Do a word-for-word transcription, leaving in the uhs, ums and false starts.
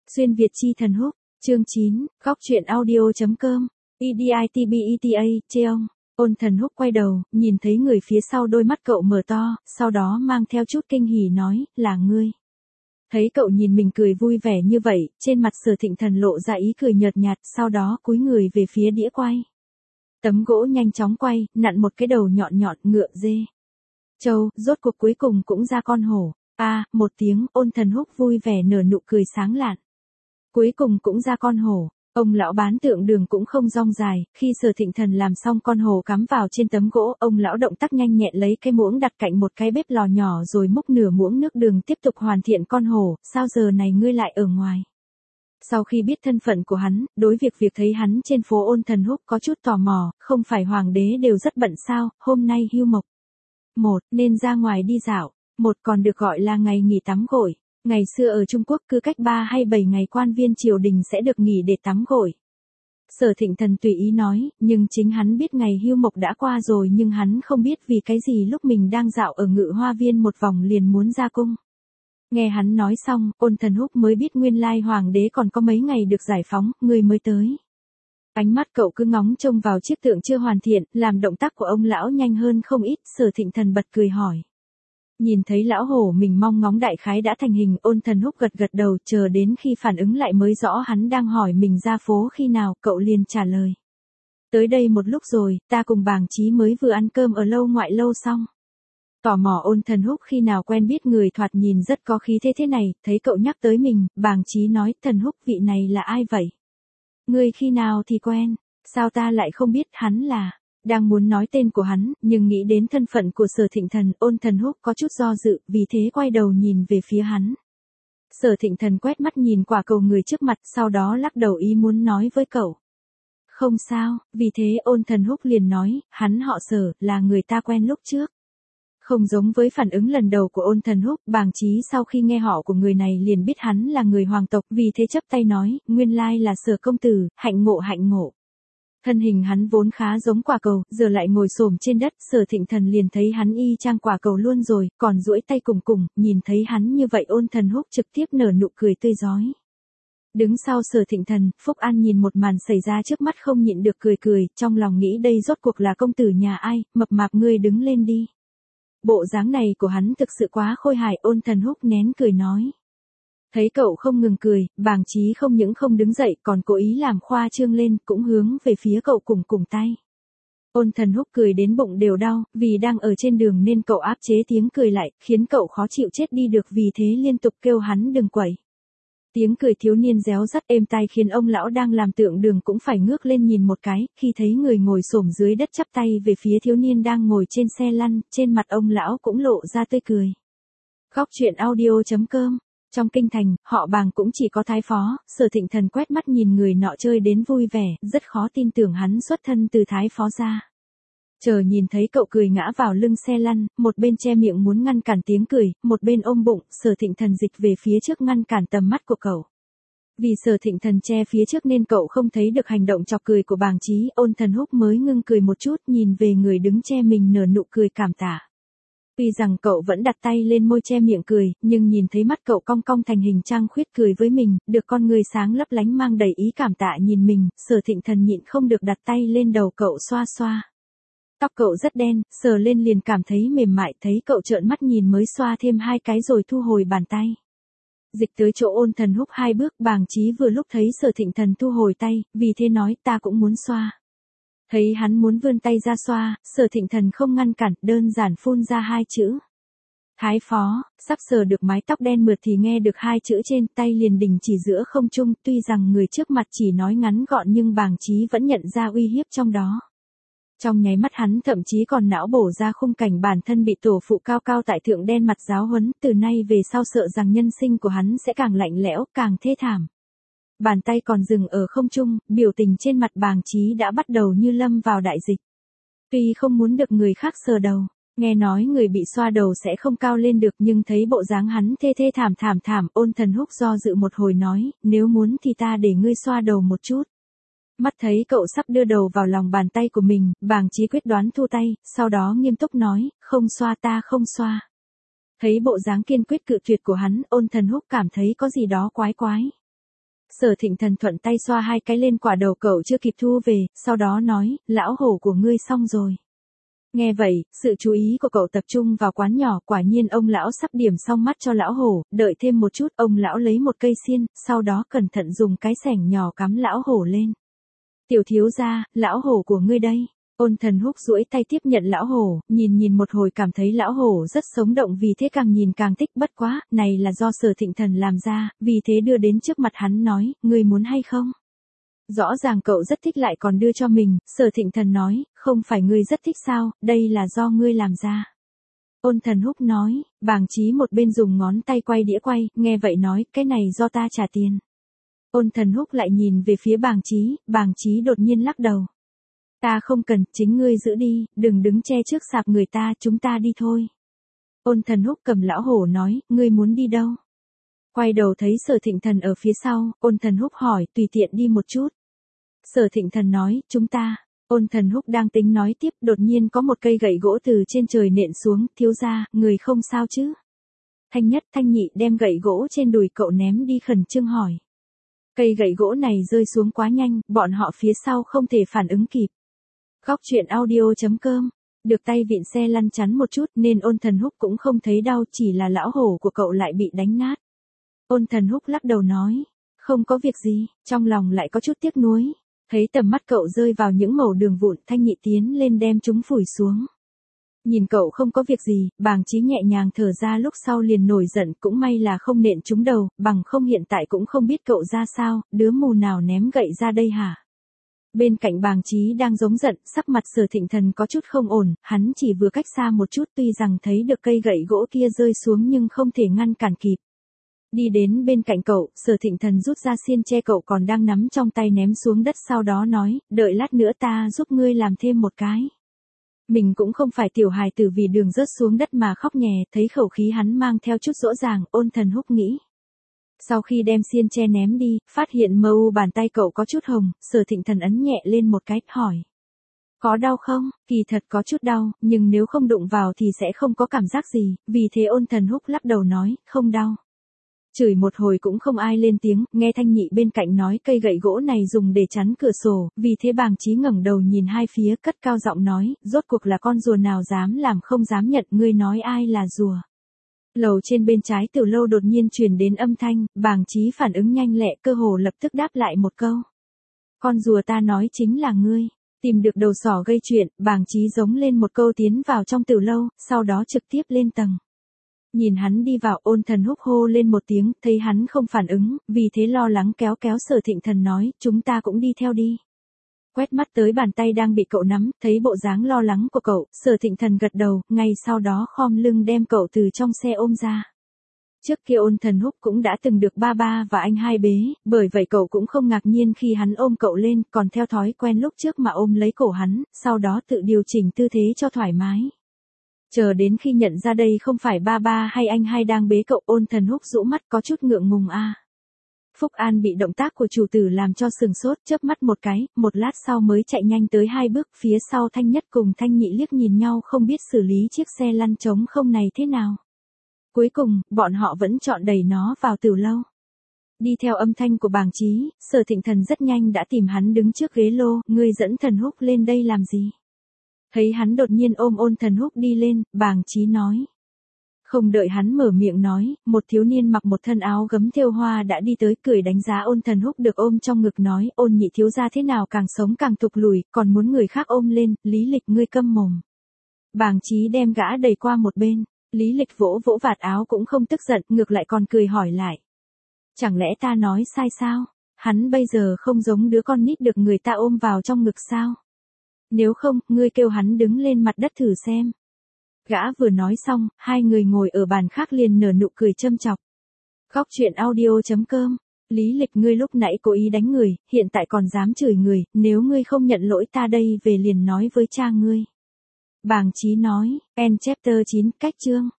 Xuyên Việt chi thần húc, chương chín, góc truyện audio.com, editbeta, Cheong. Ôn thần húc quay đầu, nhìn thấy người phía sau đôi mắt cậu mở to, sau đó mang theo chút kinh hỉ nói, là ngươi. Thấy cậu nhìn mình cười vui vẻ như vậy, trên mặt Sở Thịnh Thần lộ ra ý cười nhợt nhạt, sau đó cúi người về phía đĩa quay. Tấm gỗ nhanh chóng quay, nặn một cái đầu nhọn nhọn ngựa dê. Châu, rốt cuộc cuối cùng cũng ra con hổ. A, à, một tiếng, Ôn thần húc vui vẻ nở nụ cười sáng lạn. Cuối cùng cũng ra con hổ. Ông lão bán tượng đường cũng không rong dài, khi Sở Thịnh Thần làm xong con hổ cắm vào trên tấm gỗ, ông lão động tác nhanh nhẹn lấy cái muỗng đặt cạnh một cái bếp lò nhỏ rồi múc nửa muỗng nước đường tiếp tục hoàn thiện con hổ, sao giờ này ngươi lại ở ngoài? Sau khi biết thân phận của hắn, đối việc việc thấy hắn trên phố Ôn thần húc có chút tò mò, không phải hoàng đế đều rất bận sao, hôm nay hưu mộc. Một, nên ra ngoài đi dạo, một còn được gọi là ngày nghỉ tắm gội. Ngày xưa ở Trung Quốc cứ cách ba hay bảy ngày quan viên triều đình sẽ được nghỉ để tắm gội. Sở Thịnh Thần tùy ý nói, nhưng chính hắn biết ngày hưu mộc đã qua rồi nhưng hắn không biết vì cái gì lúc mình đang dạo ở Ngự Hoa Viên một vòng liền muốn ra cung. Nghe hắn nói xong, Ôn thần húc mới biết nguyên lai hoàng đế còn có mấy ngày được giải phóng, người mới tới. Ánh mắt cậu cứ ngóng trông vào chiếc tượng chưa hoàn thiện, làm động tác của ông lão nhanh hơn không ít, Sở Thịnh Thần bật cười hỏi. Nhìn thấy lão hổ mình mong ngóng đại khái đã thành hình, Ôn thần húc gật gật đầu, chờ đến khi phản ứng lại mới rõ hắn đang hỏi mình ra phố khi nào, cậu liền trả lời. Tới đây một lúc rồi, ta cùng bàng trí mới vừa ăn cơm ở lâu ngoại lâu xong. Tò mò Ôn thần húc khi nào quen biết người thoạt nhìn rất có khí thế thế này, thấy cậu nhắc tới mình, bàng trí nói, thần húc vị này là ai vậy? Ngươi khi nào thì quen, sao ta lại không biết hắn là... Đang muốn nói tên của hắn, nhưng nghĩ đến thân phận của Sở Thịnh Thần, Ôn thần húc có chút do dự, vì thế quay đầu nhìn về phía hắn. Sở Thịnh Thần quét mắt nhìn quả cầu người trước mặt, sau đó lắc đầu ý muốn nói với cậu. Không sao, vì thế Ôn thần húc liền nói, hắn họ Sở, là người ta quen lúc trước. Không giống với phản ứng lần đầu của Ôn thần húc, bàng trí sau khi nghe họ của người này liền biết hắn là người hoàng tộc, vì thế chấp tay nói, nguyên lai là Sở công tử, hạnh ngộ hạnh ngộ. Thân hình hắn vốn khá giống quả cầu, giờ lại ngồi xổm trên đất, Sở Thịnh Thần liền thấy hắn y chang quả cầu luôn rồi, còn duỗi tay cùng cùng, nhìn thấy hắn như vậy Ôn thần húc trực tiếp nở nụ cười tươi rói. Đứng sau Sở Thịnh Thần, Phúc An nhìn một màn xảy ra trước mắt không nhịn được cười cười, trong lòng nghĩ đây rốt cuộc là công tử nhà ai, mập mạp ngươi đứng lên đi. Bộ dáng này của hắn thực sự quá khôi hài, Ôn thần húc nén cười nói. Thấy cậu không ngừng cười, bàng trí không những không đứng dậy còn cố ý làm khoa trương lên, cũng hướng về phía cậu cùng cùng tay. Ôn thần húc cười đến bụng đều đau, vì đang ở trên đường nên cậu áp chế tiếng cười lại, khiến cậu khó chịu chết đi được, vì thế liên tục kêu hắn đừng quẩy. Tiếng cười thiếu niên réo rắt êm tai khiến ông lão đang làm tượng đường cũng phải ngước lên nhìn một cái, khi thấy người ngồi xổm dưới đất chắp tay về phía thiếu niên đang ngồi trên xe lăn, trên mặt ông lão cũng lộ ra tươi cười. Góc truyện audio.com. Trong kinh thành, họ Bàng cũng chỉ có thái phó, Sở Thịnh Thần quét mắt nhìn người nọ chơi đến vui vẻ, rất khó tin tưởng hắn xuất thân từ thái phó ra. Chờ nhìn thấy cậu cười ngã vào lưng xe lăn, một bên che miệng muốn ngăn cản tiếng cười, một bên ôm bụng, Sở Thịnh Thần dịch về phía trước ngăn cản tầm mắt của cậu. Vì Sở Thịnh Thần che phía trước nên cậu không thấy được hành động chọc cười của bàng trí, Ôn thần húc mới ngưng cười một chút, nhìn về người đứng che mình nở nụ cười cảm tạ. Tuy rằng cậu vẫn đặt tay lên môi che miệng cười, nhưng nhìn thấy mắt cậu cong cong thành hình trăng khuyết cười với mình, được con người sáng lấp lánh mang đầy ý cảm tạ nhìn mình, Sở Thịnh Thần nhịn không được đặt tay lên đầu cậu xoa xoa. Tóc cậu rất đen, sờ lên liền cảm thấy mềm mại, thấy cậu trợn mắt nhìn mới xoa thêm hai cái rồi thu hồi bàn tay. Dịch tới chỗ Ôn thần húc hai bước, bàng trí vừa lúc thấy Sở Thịnh Thần thu hồi tay, vì thế nói ta cũng muốn xoa. Thấy hắn muốn vươn tay ra xoa, Sở Thịnh Thần không ngăn cản, đơn giản phun ra hai chữ. Thái phó, sắp sờ được mái tóc đen mượt thì nghe được hai chữ trên, tay liền đình chỉ giữa không trung, tuy rằng người trước mặt chỉ nói ngắn gọn nhưng bàng trí vẫn nhận ra uy hiếp trong đó. Trong nháy mắt hắn thậm chí còn não bổ ra khung cảnh bản thân bị tổ phụ cao cao tại thượng đen mặt giáo huấn, từ nay về sau sợ rằng nhân sinh của hắn sẽ càng lạnh lẽo, càng thê thảm. Bàn tay còn dừng ở không trung, biểu tình trên mặt bàng trí đã bắt đầu như lâm vào đại dịch. Tuy không muốn được người khác sờ đầu, nghe nói người bị xoa đầu sẽ không cao lên được nhưng thấy bộ dáng hắn thê thê thảm thảm thảm, Ôn thần húc do dự một hồi nói, nếu muốn thì ta để ngươi xoa đầu một chút. Mắt thấy cậu sắp đưa đầu vào lòng bàn tay của mình, bàng trí quyết đoán thu tay, sau đó nghiêm túc nói, không xoa ta không xoa. Thấy bộ dáng kiên quyết cự tuyệt của hắn, Ôn thần húc cảm thấy có gì đó quái quái. Sở Thịnh Thần thuận tay xoa hai cái lên quả đầu cậu chưa kịp thu về, sau đó nói, lão hổ của ngươi xong rồi. Nghe vậy, sự chú ý của cậu tập trung vào quán nhỏ, quả nhiên ông lão sắp điểm xong mắt cho lão hổ, đợi thêm một chút, ông lão lấy một cây xiên, sau đó cẩn thận dùng cái xẻng nhỏ cắm lão hổ lên. Tiểu thiếu gia, lão hổ của ngươi đây. Ôn Thần Húc duỗi tay tiếp nhận lão hổ, nhìn nhìn một hồi cảm thấy lão hổ rất sống động, vì thế càng nhìn càng thích, bất quá, này là do Sở Thịnh Thần làm ra, vì thế đưa đến trước mặt hắn nói, ngươi muốn hay không? Rõ ràng cậu rất thích lại còn đưa cho mình, Sở Thịnh Thần nói, không phải ngươi rất thích sao, đây là do ngươi làm ra. Ôn Thần Húc nói, Bàng Chí một bên dùng ngón tay quay đĩa quay, nghe vậy nói, cái này do ta trả tiền. Ôn Thần Húc lại nhìn về phía Bàng Chí, Bàng Chí đột nhiên lắc đầu. Ta không cần, chính ngươi giữ đi, đừng đứng che trước sạp người ta, chúng ta đi thôi. Ôn Thần Húc cầm lão hổ nói, ngươi muốn đi đâu? Quay đầu thấy Sở Thịnh Thần ở phía sau, Ôn Thần Húc hỏi, tùy tiện đi một chút. Sở Thịnh Thần nói, chúng ta. Ôn Thần Húc đang tính nói tiếp, đột nhiên có một cây gậy gỗ từ trên trời nện xuống, thiếu gia, người không sao chứ? Thanh Nhất, Thanh Nhị đem gậy gỗ trên đùi cậu ném đi, khẩn trương hỏi. Cây gậy gỗ này rơi xuống quá nhanh, bọn họ phía sau không thể phản ứng kịp. Góc truyện audio chấm com, được tay vịn xe lăn chắn một chút nên Ôn Thần Húc cũng không thấy đau, chỉ là lão hổ của cậu lại bị đánh nát. Ôn Thần Húc lắc đầu nói, không có việc gì, trong lòng lại có chút tiếc nuối. Thấy tầm mắt cậu rơi vào những mẩu đường vụn, Thanh Nhị tiến lên đem chúng phủi xuống. Nhìn cậu không có việc gì, Bàng Chí nhẹ nhàng thở ra, lúc sau liền nổi giận, cũng may là không nện trúng đầu, bằng không hiện tại cũng không biết cậu ra sao, đứa mù nào ném gậy ra đây hả? Bên cạnh Bàng Chí đang giống giận, sắc mặt Sở Thịnh Thần có chút không ổn, hắn chỉ vừa cách xa một chút, tuy rằng thấy được cây gậy gỗ kia rơi xuống nhưng không thể ngăn cản kịp. Đi đến bên cạnh cậu, Sở Thịnh Thần rút ra xiên tre cậu còn đang nắm trong tay ném xuống đất, sau đó nói, đợi lát nữa ta giúp ngươi làm thêm một cái. Mình cũng không phải tiểu hài tử vì đường rớt xuống đất mà khóc nhè, thấy khẩu khí hắn mang theo chút dỗ dàng, Ôn Thần Húc nghĩ. Sau khi đem xiên tre ném đi, phát hiện mờ u bàn tay cậu có chút hồng, Sở Thịnh Thần ấn nhẹ lên một cái, hỏi. Có đau không? Kỳ thật có chút đau, nhưng nếu không đụng vào thì sẽ không có cảm giác gì, vì thế Ôn Thần Húc lắc đầu nói, không đau. Chửi một hồi cũng không ai lên tiếng, nghe Thanh Nhị bên cạnh nói cây gậy gỗ này dùng để chắn cửa sổ, vì thế Bàng Chí ngẩng đầu nhìn hai phía, cất cao giọng nói, rốt cuộc là con rùa nào dám làm không dám nhận, ngươi nói ai là rùa. Lầu trên bên trái Tiểu Lâu đột nhiên truyền đến âm thanh, Bàng Chí phản ứng nhanh lẹ, cơ hồ lập tức đáp lại một câu. Con rùa ta nói chính là ngươi. Tìm được đầu sỏ gây chuyện, Bàng Chí giống lên một câu tiến vào trong Tiểu Lâu, sau đó trực tiếp lên tầng. Nhìn hắn đi vào, Ôn Thần Húc hô lên một tiếng, thấy hắn không phản ứng, vì thế lo lắng kéo kéo Sở Thịnh Thần nói, chúng ta cũng đi theo đi. Quét mắt tới bàn tay đang bị cậu nắm, thấy bộ dáng lo lắng của cậu, Sở Thịnh Thần gật đầu, ngay sau đó khom lưng đem cậu từ trong xe ôm ra. Trước kia Ôn Thần Húc cũng đã từng được ba ba và anh hai bế, bởi vậy cậu cũng không ngạc nhiên khi hắn ôm cậu lên, còn theo thói quen lúc trước mà ôm lấy cổ hắn, sau đó tự điều chỉnh tư thế cho thoải mái. Chờ đến khi nhận ra đây không phải ba ba hay anh hai đang bế cậu, Ôn Thần Húc rũ mắt có chút ngượng ngùng a. À. Phúc An bị động tác của chủ tử làm cho sừng sốt, chớp mắt một cái, một lát sau mới chạy nhanh tới hai bước, phía sau Thanh Nhất cùng Thanh Nhị liếc nhìn nhau không biết xử lý chiếc xe lăn trống không này thế nào. Cuối cùng, bọn họ vẫn chọn đẩy nó vào Tiểu Lâu. Đi theo âm thanh của Bàng Chí, Sở Thịnh Thần rất nhanh đã tìm hắn đứng trước ghế lô, ngươi dẫn Thần Húc lên đây làm gì? Thấy hắn đột nhiên ôm Ôn Thần Húc đi lên, Bàng Chí nói. Không đợi hắn mở miệng nói, một thiếu niên mặc một thân áo gấm thêu hoa đã đi tới, cười đánh giá Ôn Thần Húc được ôm trong ngực nói, Ôn nhị thiếu gia thế nào càng sống càng thụt lùi, còn muốn người khác ôm lên, Lý Lịch ngươi câm mồm. Bàng Chí đem gã đẩy qua một bên, Lý Lịch vỗ vỗ vạt áo cũng không tức giận, ngược lại còn cười hỏi lại. Chẳng lẽ ta nói sai sao? Hắn bây giờ không giống đứa con nít được người ta ôm vào trong ngực sao? Nếu không, ngươi kêu hắn đứng lên mặt đất thử xem. Gã vừa nói xong, hai người ngồi ở bàn khác liền nở nụ cười châm chọc. Góc truyện audio chấm com, Lý Lịch ngươi lúc nãy cố ý đánh người, hiện tại còn dám chửi người, nếu ngươi không nhận lỗi ta đây về liền nói với cha ngươi. Bàng Chí nói, End chapter chín, cách chương.